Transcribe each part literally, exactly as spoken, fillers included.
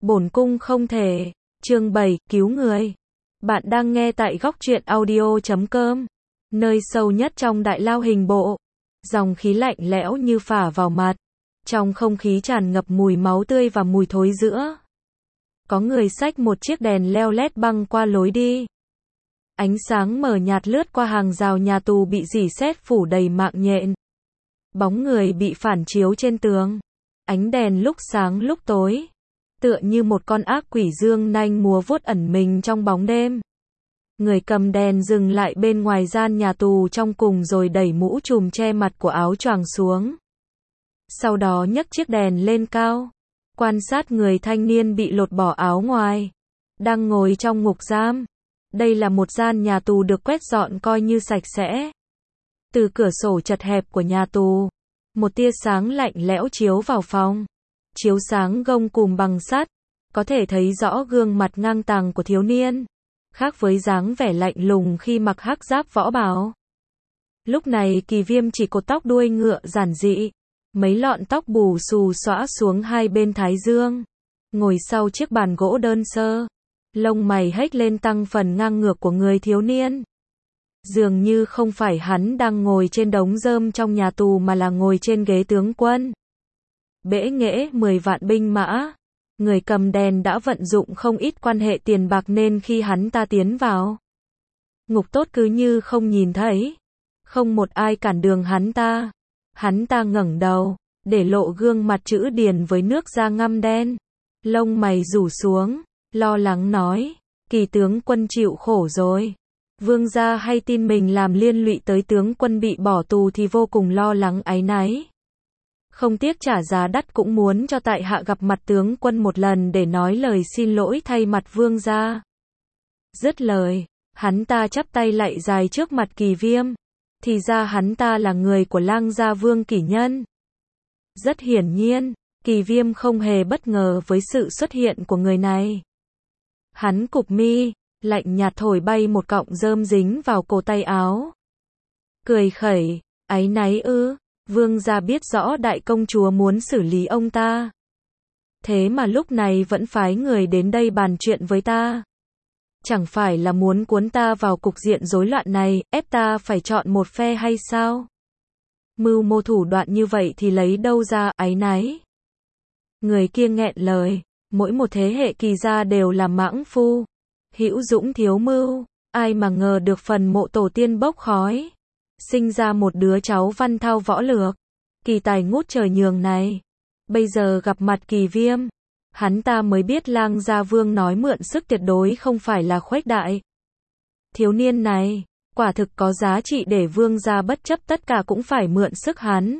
Bổn cung không thể. Chương bảy, cứu người. Bạn đang nghe tại góc truyện audio chấm com. Nơi sâu nhất trong đại lao hình bộ. Dòng khí lạnh lẽo như phả vào mặt. Trong không khí tràn ngập mùi máu tươi và mùi thối rữa. Có người xách một chiếc đèn leo lét băng qua lối đi. Ánh sáng mờ nhạt lướt qua hàng rào nhà tù bị rỉ sét phủ đầy mạng nhện. Bóng người bị phản chiếu trên tường. Ánh đèn lúc sáng lúc tối. Tựa như một con ác quỷ dương nanh múa vuốt ẩn mình trong bóng đêm. Người cầm đèn dừng lại bên ngoài gian nhà tù trong cùng rồi đẩy mũ trùm che mặt của áo choàng xuống. Sau đó nhấc chiếc đèn lên cao. Quan sát người thanh niên bị lột bỏ áo ngoài. Đang ngồi trong ngục giam. Đây là một gian nhà tù được quét dọn coi như sạch sẽ. Từ cửa sổ chật hẹp của nhà tù, một tia sáng lạnh lẽo chiếu vào phòng. Chiếu sáng gông cùm bằng sắt, có thể thấy rõ gương mặt ngang tàng của thiếu niên, khác với dáng vẻ lạnh lùng khi mặc hắc giáp võ bào. Lúc này Kỳ Viêm chỉ cột tóc đuôi ngựa giản dị, mấy lọn tóc bù xù xõa xuống hai bên thái dương, ngồi sau chiếc bàn gỗ đơn sơ, lông mày hếch lên tăng phần ngang ngược của người thiếu niên. Dường như không phải hắn đang ngồi trên đống rơm trong nhà tù mà là ngồi trên ghế tướng quân. Bẽ nghễ mười vạn binh mã, người cầm đèn đã vận dụng không ít quan hệ tiền bạc nên khi hắn ta tiến vào, ngục tốt cứ như không nhìn thấy, không một ai cản đường hắn ta. Hắn ta ngẩng đầu, để lộ gương mặt chữ điền với nước da ngăm đen, lông mày rủ xuống, lo lắng nói, Kỳ tướng quân chịu khổ rồi. Vương gia hay tin mình làm liên lụy tới tướng quân bị bỏ tù thì vô cùng lo lắng áy náy. Không tiếc trả giá đắt cũng muốn cho tại hạ gặp mặt tướng quân một lần để nói lời xin lỗi thay mặt vương gia. Dứt lời, hắn ta chắp tay lạy dài trước mặt Kỳ Viêm. Thì ra hắn ta là người của Lang gia Vương Kỷ Nhân. Rất hiển nhiên, Kỳ Viêm không hề bất ngờ với sự xuất hiện của người này. Hắn cụp mi, lạnh nhạt thổi bay một cọng rơm dính vào cổ tay áo. Cười khẩy, áy náy ư, vương gia biết rõ đại công chúa muốn xử lý ông ta. Thế mà lúc này vẫn phái người đến đây bàn chuyện với ta. Chẳng phải là muốn cuốn ta vào cục diện rối loạn này, ép ta phải chọn một phe hay sao? Mưu mô thủ đoạn như vậy thì lấy đâu ra áy náy? Người kia nghẹn lời, mỗi một thế hệ Kỳ gia đều là mãng phu. Hữu dũng thiếu mưu, ai mà ngờ được phần mộ tổ tiên bốc khói. Sinh ra một đứa cháu văn thao võ lược, kỳ tài ngút trời nhường này. Bây giờ gặp mặt Kỳ Viêm, hắn ta mới biết Lang gia Vương nói mượn sức tuyệt đối không phải là khuếch đại. Thiếu niên này, quả thực có giá trị để vương gia bất chấp tất cả cũng phải mượn sức hắn.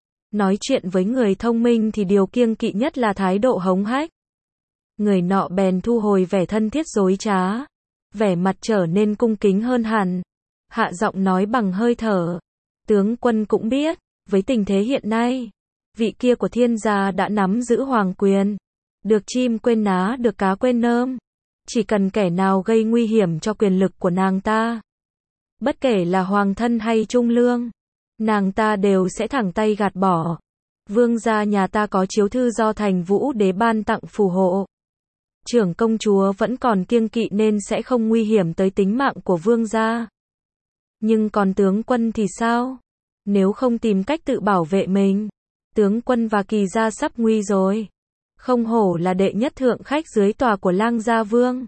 Nói chuyện với người thông minh thì điều kiêng kỵ nhất là thái độ hống hách. Người nọ bèn thu hồi vẻ thân thiết dối trá, vẻ mặt trở nên cung kính hơn hẳn, hạ giọng nói bằng hơi thở. Tướng quân cũng biết, với tình thế hiện nay, vị kia của thiên gia đã nắm giữ hoàng quyền, được chim quên ná được cá quên nơm, chỉ cần kẻ nào gây nguy hiểm cho quyền lực của nàng ta, bất kể là hoàng thân hay trung lương, nàng ta đều sẽ thẳng tay gạt bỏ. Vương gia nhà ta có chiếu thư do Thành Vũ Đế ban tặng phù hộ. Trưởng công chúa vẫn còn kiêng kỵ nên sẽ không nguy hiểm tới tính mạng của vương gia. Nhưng còn tướng quân thì sao? Nếu không tìm cách tự bảo vệ mình, tướng quân và Kỳ gia sắp nguy rồi. Không hổ là đệ nhất thượng khách dưới tòa của Lang gia Vương.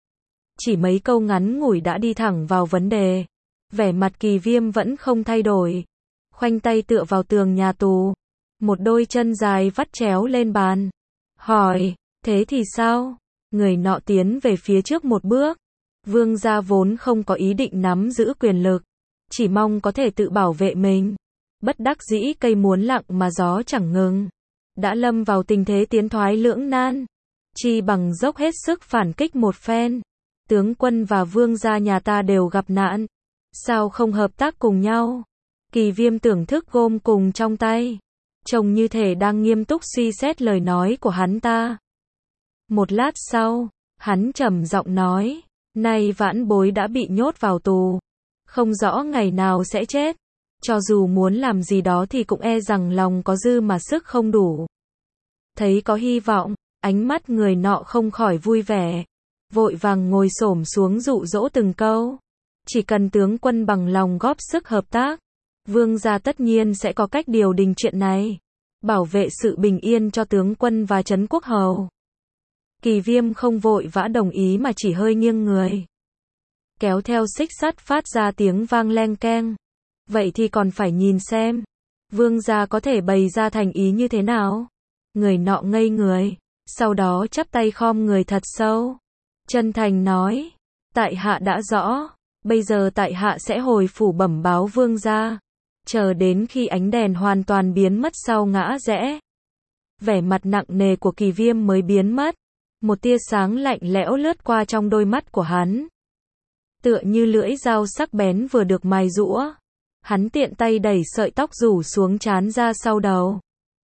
Chỉ mấy câu ngắn ngủi đã đi thẳng vào vấn đề. Vẻ mặt Kỳ Viêm vẫn không thay đổi. Khoanh tay tựa vào tường nhà tù. Một đôi chân dài vắt chéo lên bàn. Hỏi, thế thì sao? Người nọ tiến về phía trước một bước. Vương gia vốn không có ý định nắm giữ quyền lực, chỉ mong có thể tự bảo vệ mình. Bất đắc dĩ cây muốn lặng mà gió chẳng ngừng. Đã lâm vào tình thế tiến thoái lưỡng nan. Chi bằng dốc hết sức phản kích một phen. Tướng quân và vương gia nhà ta đều gặp nạn. Sao không hợp tác cùng nhau? Kỳ Viêm tưởng thức gôm cùng trong tay. Trông như thể đang nghiêm túc suy xét lời nói của hắn ta. Một lát sau, hắn trầm giọng nói, nay vãn bối đã bị nhốt vào tù, không rõ ngày nào sẽ chết, cho dù muốn làm gì đó thì cũng e rằng lòng có dư mà sức không đủ. Thấy có hy vọng, Ánh mắt người nọ không khỏi vui vẻ, vội vàng ngồi xổm xuống dụ dỗ từng câu. Chỉ cần tướng quân bằng lòng góp sức hợp tác, vương gia tất nhiên sẽ có cách điều đình chuyện này, bảo vệ sự bình yên cho tướng quân và trấn quốc hầu. Kỳ Viêm không vội vã đồng ý mà chỉ hơi nghiêng người, kéo theo xích sắt phát ra tiếng vang leng keng. Vậy thì còn phải nhìn xem, vương gia có thể bày ra thành ý như thế nào. Người nọ ngây người, sau đó chắp tay khom người thật sâu, chân thành nói, tại hạ đã rõ, bây giờ tại hạ sẽ hồi phủ bẩm báo vương gia, chờ đến khi ánh đèn hoàn toàn biến mất sau ngã rẽ. Vẻ mặt nặng nề của Kỳ Viêm mới biến mất, một tia sáng lạnh lẽo lướt qua trong đôi mắt của hắn, tựa như lưỡi dao sắc bén vừa được mài giũa. Hắn tiện tay đẩy sợi tóc rủ xuống trán ra sau đầu.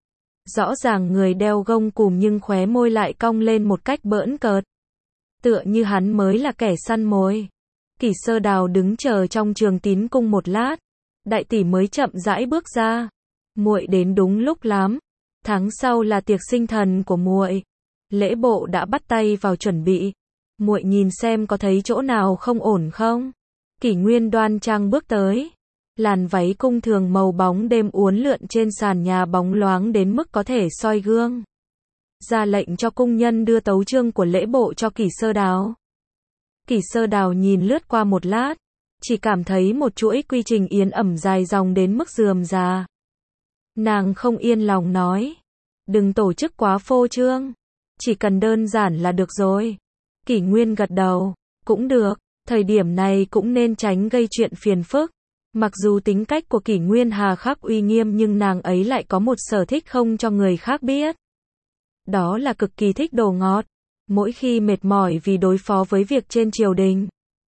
Rõ ràng người đeo gông cùm nhưng khóe môi lại cong lên một cách bỡn cợt, tựa như hắn mới là kẻ săn mồi. Kỷ Sơ Đào đứng chờ trong Trường Tín cung một lát, đại tỷ mới chậm rãi bước ra. Muội đến đúng lúc lắm, tháng sau là tiệc sinh thần của muội, lễ bộ đã bắt tay vào chuẩn bị, muội nhìn xem có thấy chỗ nào không ổn không? Kỷ Nguyên đoan trang bước tới, làn váy cung thường màu bóng đêm uốn lượn trên sàn nhà bóng loáng đến mức có thể soi gương. Ra lệnh cho cung nhân đưa tấu chương của lễ bộ cho Kỷ Sơ Đào. Kỷ Sơ Đào nhìn lướt qua một lát, chỉ cảm thấy một chuỗi quy trình yến ẩm dài dòng đến mức rườm rà. Nàng không yên lòng nói, đừng tổ chức quá phô trương, chỉ cần đơn giản là được rồi. Kỷ Nguyên gật đầu, cũng được, thời điểm này cũng nên tránh gây chuyện phiền phức. Mặc dù tính cách của Kỷ Nguyên hà khắc uy nghiêm nhưng nàng ấy lại có một sở thích không cho người khác biết. Đó là cực kỳ thích đồ ngọt. Mỗi khi mệt mỏi vì đối phó với việc trên triều đình,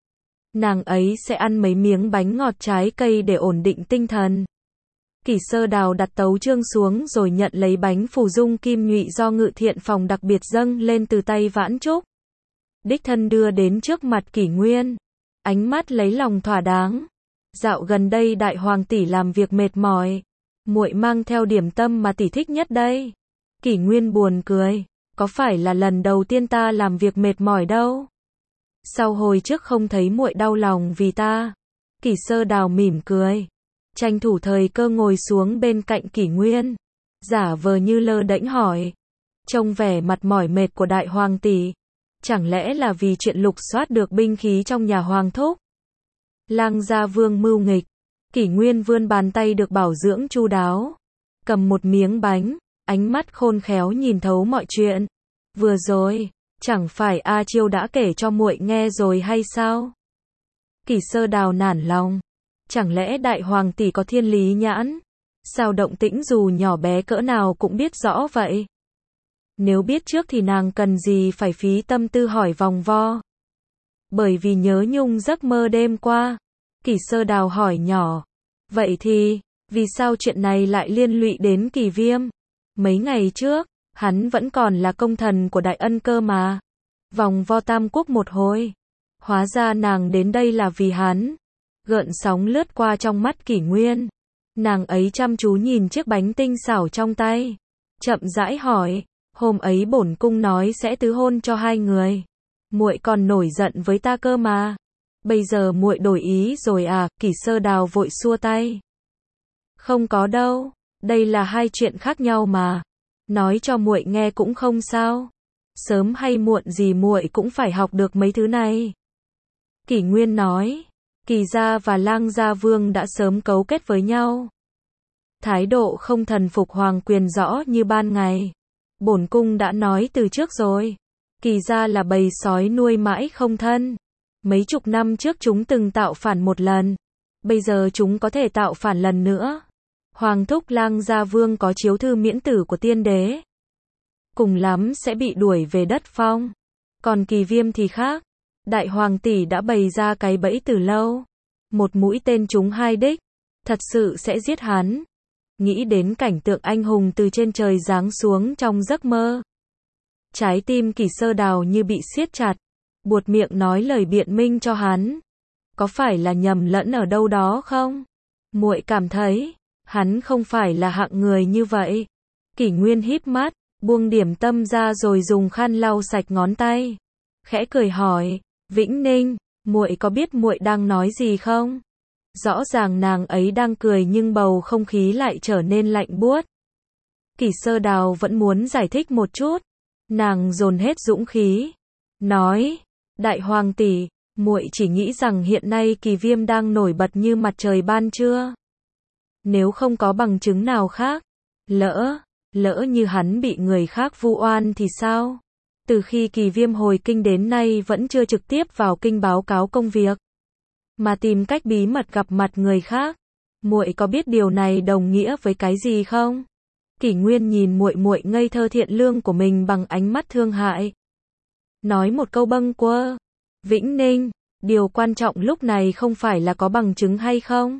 nàng ấy sẽ ăn mấy miếng bánh ngọt trái cây để ổn định tinh thần. Kỷ Sơ Đào đặt tấu chương xuống rồi nhận lấy bánh phù dung kim nhụy do Ngự Thiện phòng đặc biệt dâng lên từ tay Vãn Trúc. Đích thân đưa đến trước mặt Kỷ Nguyên, ánh mắt lấy lòng thỏa đáng. Dạo gần đây đại hoàng tỷ làm việc mệt mỏi, muội mang theo điểm tâm mà tỷ thích nhất đây. Kỷ Nguyên buồn cười, có phải là lần đầu tiên ta làm việc mệt mỏi đâu. Sau hồi trước không thấy muội đau lòng vì ta. Kỷ Sơ Đào mỉm cười, tranh thủ thời cơ ngồi xuống bên cạnh Kỷ Nguyên, giả vờ như lơ đễnh hỏi, trông vẻ mặt mỏi mệt của đại hoàng tỷ, chẳng lẽ là vì chuyện lục soát được binh khí trong nhà hoàng thúc? Lang gia vương mưu nghịch. Kỷ Nguyên vươn bàn tay được bảo dưỡng chu đáo, cầm một miếng bánh, ánh mắt khôn khéo nhìn thấu mọi chuyện. Vừa rồi, chẳng phải A Chiêu đã kể cho muội nghe rồi hay sao? Kỷ Sơ Đào nản lòng, chẳng lẽ đại hoàng tỷ có thiên lý nhãn? Sao động tĩnh dù nhỏ bé cỡ nào cũng biết rõ vậy? Nếu biết trước thì nàng cần gì phải phí tâm tư hỏi vòng vo? Bởi vì nhớ nhung giấc mơ đêm qua. Kỷ Sơ Đào hỏi nhỏ, vậy thì, vì sao chuyện này lại liên lụy đến Kỳ Viêm? Mấy ngày trước, hắn vẫn còn là công thần của Đại Ân cơ mà. Vòng vo tam quốc một hồi, hóa ra nàng đến đây là vì hắn. Gợn sóng lướt qua trong mắt Kỷ Nguyên, nàng ấy chăm chú nhìn chiếc bánh tinh xảo trong tay, chậm rãi hỏi, hôm ấy bổn cung nói sẽ tứ hôn cho hai người, muội còn nổi giận với ta cơ mà. Bây giờ muội đổi ý rồi à? Kỷ Sơ Đào vội xua tay. Không có đâu, đây là hai chuyện khác nhau mà. Nói cho muội nghe cũng không sao. Sớm hay muộn gì muội cũng phải học được mấy thứ này. Kỷ Nguyên nói, Kỳ gia và Lang gia vương đã sớm cấu kết với nhau. Thái độ không thần phục hoàng quyền rõ như ban ngày. Bổn cung đã nói từ trước rồi. Kỳ gia là bầy sói nuôi mãi không thân. Mấy chục năm trước chúng từng tạo phản một lần, bây giờ chúng có thể tạo phản lần nữa. Hoàng thúc Lang gia vương có chiếu thư miễn tử của tiên đế, cùng lắm sẽ bị đuổi về đất phong. Còn Kỳ Viêm thì khác, đại hoàng tỷ đã bày ra cái bẫy từ lâu, một mũi tên trúng hai đích, thật sự sẽ giết hắn. Nghĩ đến cảnh tượng anh hùng từ trên trời giáng xuống trong giấc mơ, trái tim Kỷ Sơ Đào như bị siết chặt, buột miệng nói lời biện minh cho hắn. Có phải là nhầm lẫn ở đâu đó không? Muội cảm thấy, hắn không phải là hạng người như vậy. Kỷ Nguyên híp mắt, buông điểm tâm ra rồi dùng khăn lau sạch ngón tay. Khẽ cười hỏi, Vĩnh Ninh, muội có biết muội đang nói gì không? Rõ ràng nàng ấy đang cười nhưng bầu không khí lại trở nên lạnh buốt. Kỷ Sơ Đào vẫn muốn giải thích một chút. Nàng dồn hết dũng khí. Nói, đại hoàng tỷ, muội chỉ nghĩ rằng hiện nay Kỳ Viêm đang nổi bật như mặt trời ban trưa. Nếu không có bằng chứng nào khác, lỡ, lỡ như hắn bị người khác vu oan thì sao? Từ khi Kỳ Viêm hồi kinh đến nay vẫn chưa trực tiếp vào kinh báo cáo công việc, mà tìm cách bí mật gặp mặt người khác. Muội có biết điều này đồng nghĩa với cái gì không? Kỷ Nguyên nhìn muội muội ngây thơ thiện lương của mình bằng ánh mắt thương hại. Nói một câu bâng quơ, Vĩnh Ninh, điều quan trọng lúc này không phải là có bằng chứng hay không,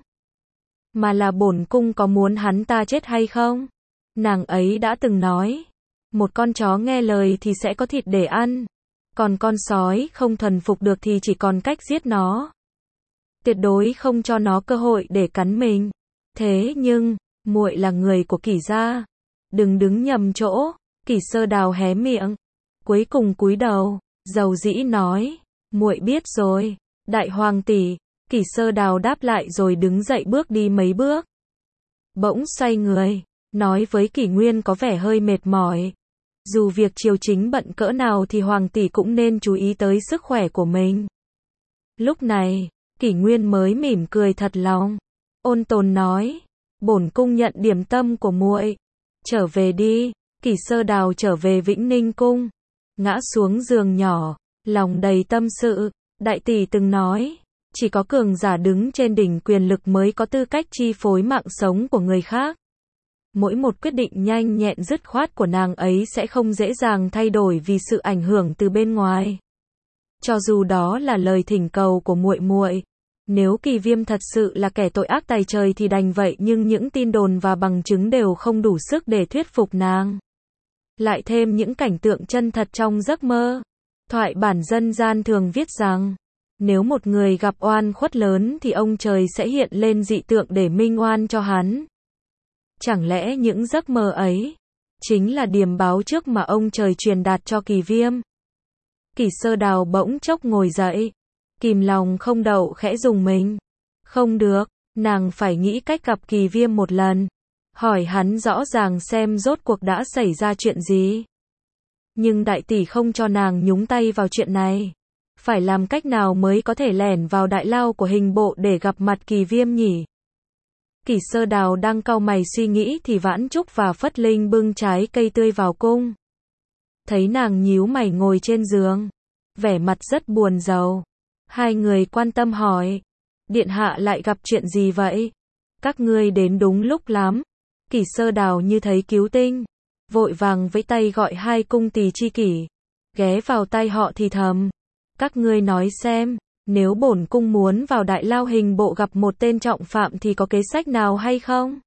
mà là bổn cung có muốn hắn ta chết hay không. Nàng ấy đã từng nói, một con chó nghe lời thì sẽ có thịt để ăn, còn con sói không thuần phục được thì chỉ còn cách giết nó. Tuyệt đối không cho nó cơ hội để cắn mình. Thế nhưng, muội là người của Kỷ gia, đừng đứng nhầm chỗ. Kỷ Sơ Đào hé miệng, cuối cùng cúi đầu, dầu dĩ nói, muội biết rồi, đại hoàng tỷ. Kỷ Sơ Đào đáp lại rồi đứng dậy bước đi mấy bước. Bỗng xoay người, nói với Kỷ Nguyên có vẻ hơi mệt mỏi. Dù việc triều chính bận cỡ nào thì hoàng tỷ cũng nên chú ý tới sức khỏe của mình. Lúc này, Kỷ Nguyên mới mỉm cười thật lòng, ôn tồn nói, bổn cung nhận điểm tâm của muội. Trở về đi. Kỷ Sơ Đào trở về Vĩnh Ninh cung, ngã xuống giường nhỏ, lòng đầy tâm sự. Đại tỷ từng nói, chỉ có cường giả đứng trên đỉnh quyền lực mới có tư cách chi phối mạng sống của người khác. Mỗi một quyết định nhanh nhẹn dứt khoát của nàng ấy sẽ không dễ dàng thay đổi vì sự ảnh hưởng từ bên ngoài. Cho dù đó là lời thỉnh cầu của muội muội, nếu Kỳ Viêm thật sự là kẻ tội ác tày trời thì đành vậy, nhưng những tin đồn và bằng chứng đều không đủ sức để thuyết phục nàng. Lại thêm những cảnh tượng chân thật trong giấc mơ. Thoại bản dân gian thường viết rằng, nếu một người gặp oan khuất lớn thì ông trời sẽ hiện lên dị tượng để minh oan cho hắn. Chẳng lẽ những giấc mơ ấy chính là điềm báo trước mà ông trời truyền đạt cho Kỳ Viêm? Kỷ Sơ Đào bỗng chốc ngồi dậy, kìm lòng không đậu khẽ rùng mình. Không được, nàng phải nghĩ cách gặp Kỳ Viêm một lần, hỏi hắn rõ ràng xem rốt cuộc đã xảy ra chuyện gì. Nhưng đại tỷ không cho nàng nhúng tay vào chuyện này. Phải làm cách nào mới có thể lẻn vào đại lao của hình bộ để gặp mặt Kỳ Viêm nhỉ? Kỷ Sơ Đào đang cau mày suy nghĩ thì Vãn Trúc và Phất Linh bưng trái cây tươi vào cung. Thấy nàng nhíu mày ngồi trên giường, vẻ mặt rất buồn rầu. Hai người quan tâm hỏi, điện hạ lại gặp chuyện gì vậy? Các ngươi đến đúng lúc lắm. Kỷ Sơ Đào như thấy cứu tinh, vội vàng vẫy tay gọi hai cung tỳ chi kỷ, ghé vào tai họ thì thầm, các ngươi nói xem, nếu bổn cung muốn vào đại lao hình bộ gặp một tên trọng phạm thì có kế sách nào hay không?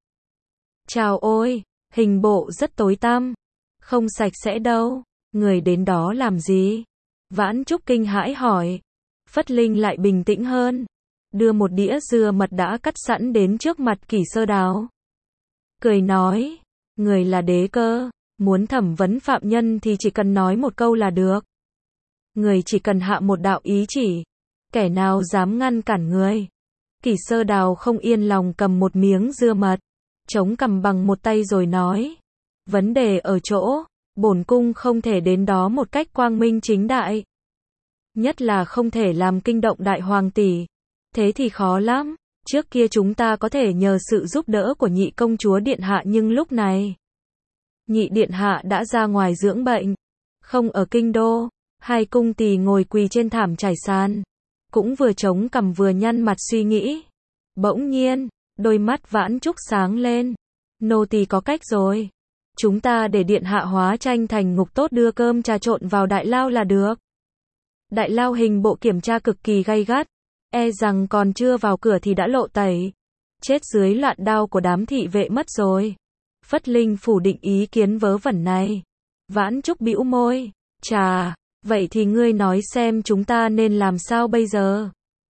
Chào ôi, hình bộ rất tối tăm, không sạch sẽ đâu, người đến đó làm gì? Vãn Trúc kinh hãi hỏi. Phất Linh lại bình tĩnh hơn, đưa một đĩa dưa mật đã cắt sẵn đến trước mặt Kỷ Sơ Đào. Cười nói, người là đế cơ, muốn thẩm vấn phạm nhân thì chỉ cần nói một câu là được. Người chỉ cần hạ một đạo ý chỉ, kẻ nào dám ngăn cản người? Kỷ Sơ Đào không yên lòng cầm một miếng dưa mật, chống cằm bằng một tay rồi nói, vấn đề ở chỗ, bổn cung không thể đến đó một cách quang minh chính đại. Nhất là không thể làm kinh động đại hoàng tỷ. Thế thì khó lắm. Trước kia chúng ta có thể nhờ sự giúp đỡ của nhị công chúa điện hạ, nhưng lúc này nhị điện hạ đã ra ngoài dưỡng bệnh, không ở kinh đô. Hai cung tỳ ngồi quỳ trên thảm trải sàn, cũng vừa chống cằm vừa nhăn mặt suy nghĩ. Bỗng nhiên, đôi mắt Vãn Trúc sáng lên. Nô tỳ có cách rồi. Chúng ta để điện hạ hóa tranh thành ngục tốt, đưa cơm trà trộn vào đại lao là được. Đại lao hình bộ kiểm tra cực kỳ gay gắt, e rằng còn chưa vào cửa thì đã lộ tẩy, chết dưới loạn đao của đám thị vệ mất rồi. Phất Linh phủ định ý kiến vớ vẩn này. Vãn Trúc bĩu môi, chà, vậy thì ngươi nói xem chúng ta nên làm sao bây giờ?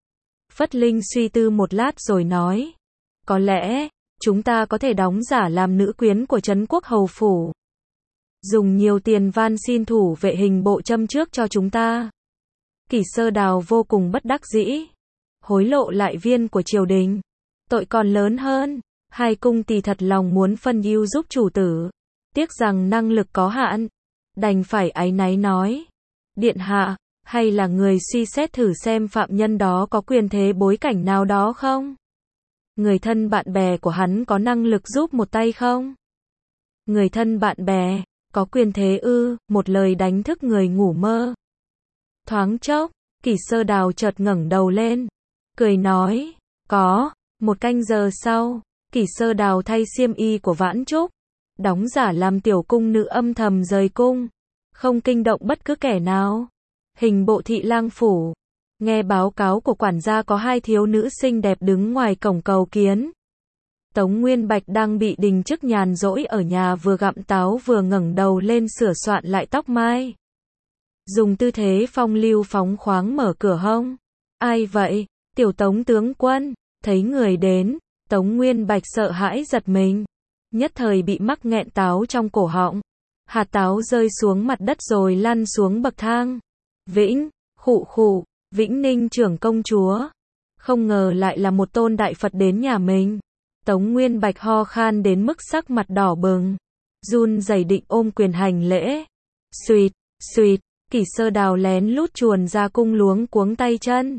Phất Linh suy tư một lát rồi nói, có lẽ chúng ta có thể đóng giả làm nữ quyến của Trấn Quốc hầu phủ, dùng nhiều tiền van xin thủ vệ hình bộ châm trước cho chúng ta. Kỷ Sơ Đào vô cùng bất đắc dĩ. Hối lộ lại viên của triều đình. Tội còn lớn hơn. Hai cung tỳ thật lòng muốn phân ưu giúp chủ tử. Tiếc rằng năng lực có hạn. Đành phải áy náy nói. Điện hạ, hay là người suy xét thử xem phạm nhân đó có quyền thế bối cảnh nào đó không? Người thân bạn bè của hắn có năng lực giúp một tay không? Người thân bạn bè, có quyền thế ư? Một lời đánh thức người ngủ mơ. Thoáng chốc, Kỷ Sơ Đào chợt ngẩng đầu lên, cười nói, có. Một canh giờ sau, Kỷ Sơ Đào thay xiêm y của Vãn Trúc, đóng giả làm tiểu cung nữ âm thầm rời cung, không kinh động bất cứ kẻ nào. Hình bộ thị lang phủ, nghe báo cáo của quản gia có hai thiếu nữ xinh đẹp đứng ngoài cổng cầu kiến. Tống Nguyên Bạch đang bị đình chức nhàn rỗi ở nhà vừa gặm táo vừa ngẩng đầu lên sửa soạn lại tóc mai. Dùng tư thế phong lưu phóng khoáng mở cửa hông. Ai vậy? Tiểu Tống tướng quân. Thấy người đến, Tống Nguyên Bạch sợ hãi giật mình. Nhất thời bị mắc nghẹn táo trong cổ họng. Hạt táo rơi xuống mặt đất rồi lăn xuống bậc thang. Vĩnh, khụ khụ, Vĩnh Ninh trưởng công chúa. Không ngờ lại là một tôn đại Phật đến nhà mình. Tống Nguyên Bạch ho khan đến mức sắc mặt đỏ bừng. Run rẩy định ôm quyền hành lễ. Xuyệt, xuyệt, Kỷ Sơ Đào lén lút chuồn ra cung luống cuống tay chân.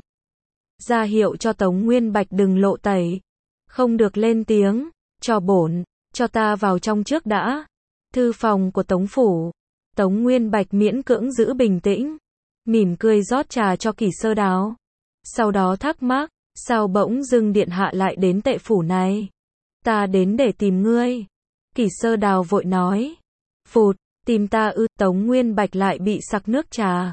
Ra hiệu cho Tống Nguyên Bạch đừng lộ tẩy. Không được lên tiếng, cho bổn, cho ta vào trong trước đã. Thư phòng của Tống phủ. Tống Nguyên Bạch miễn cưỡng giữ bình tĩnh. Mỉm cười rót trà cho Kỷ Sơ Đào. Sau đó thắc mắc, sao bỗng dưng điện hạ lại đến tệ phủ này? Ta đến để tìm ngươi. Kỷ Sơ Đào vội nói. Phụt, tìm ta ư? Tống Nguyên Bạch lại bị sặc nước trà.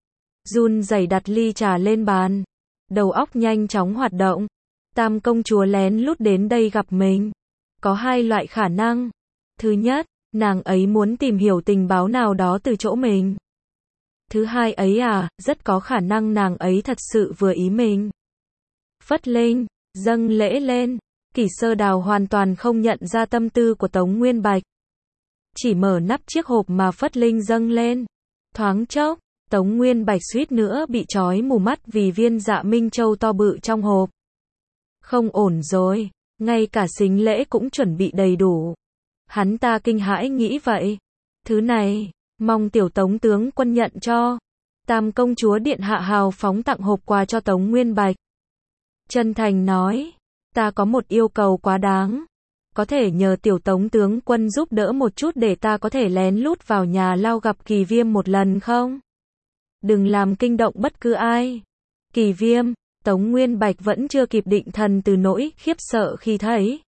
Run rẩy đặt ly trà lên bàn. Đầu óc nhanh chóng hoạt động. Tam công chúa lén lút đến đây gặp mình. Có hai loại khả năng. Thứ nhất, nàng ấy muốn tìm hiểu tình báo nào đó từ chỗ mình. Thứ hai ấy à, rất có khả năng nàng ấy thật sự vừa ý mình. Phất Linh, dâng lễ lên. Kỷ Sơ Đào hoàn toàn không nhận ra tâm tư của Tống Nguyên Bạch. Chỉ mở nắp chiếc hộp mà Phất Linh dâng lên. Thoáng chốc, Tống Nguyên Bạch suýt nữa bị trói mù mắt vì viên Dạ Minh Châu to bự trong hộp. Không ổn rồi, ngay cả sính lễ cũng chuẩn bị đầy đủ. Hắn ta kinh hãi nghĩ vậy. Thứ này, mong tiểu Tống tướng quân nhận cho. Tam công chúa điện hạ hào phóng tặng hộp quà cho Tống Nguyên Bạch. Chân thành nói, ta có một yêu cầu quá đáng. Có thể nhờ tiểu Tống tướng quân giúp đỡ một chút để ta có thể lén lút vào nhà lao gặp Kỳ Viêm một lần không? Đừng làm kinh động bất cứ ai. Kỳ Viêm, Tống Nguyên Bạch vẫn chưa kịp định thần từ nỗi khiếp sợ khi thấy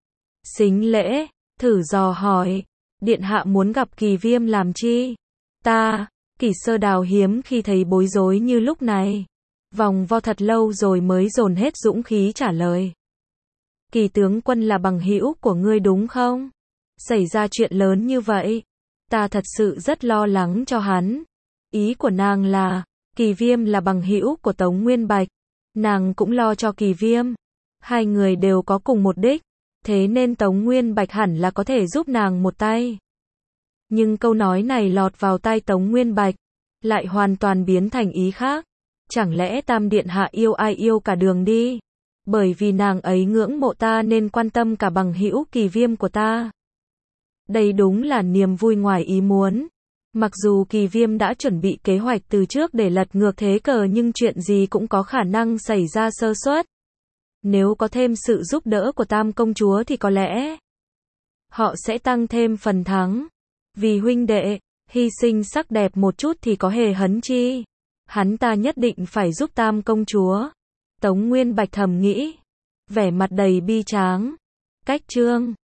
sính lễ, thử dò hỏi, điện hạ muốn gặp Kỳ Viêm làm chi? Ta, Kỷ Sơ Đào hiếm khi thấy bối rối như lúc này. Vòng vo thật lâu rồi mới dồn hết dũng khí trả lời. Kỳ tướng quân là bằng hữu của ngươi đúng không? Xảy ra chuyện lớn như vậy, ta thật sự rất lo lắng cho hắn. Ý của nàng là, Kỳ Viêm là bằng hữu của Tống Nguyên Bạch. Nàng cũng lo cho Kỳ Viêm. Hai người đều có cùng một đích. Thế nên Tống Nguyên Bạch hẳn là có thể giúp nàng một tay. Nhưng câu nói này lọt vào tai Tống Nguyên Bạch, lại hoàn toàn biến thành ý khác. Chẳng lẽ Tam Điện Hạ yêu ai yêu cả đường đi? Bởi vì nàng ấy ngưỡng mộ ta nên quan tâm cả bằng hữu Kỳ Viêm của ta. Đây đúng là niềm vui ngoài ý muốn. Mặc dù Kỳ Viêm đã chuẩn bị kế hoạch từ trước để lật ngược thế cờ nhưng chuyện gì cũng có khả năng xảy ra sơ suất. Nếu có thêm sự giúp đỡ của Tam công chúa thì có lẽ họ sẽ tăng thêm phần thắng. Vì huynh đệ, hy sinh sắc đẹp một chút thì có hề hấn chi. Hắn ta nhất định phải giúp Tam công chúa. Tống Nguyên Bạch thầm nghĩ, vẻ mặt đầy bi tráng. Cách chương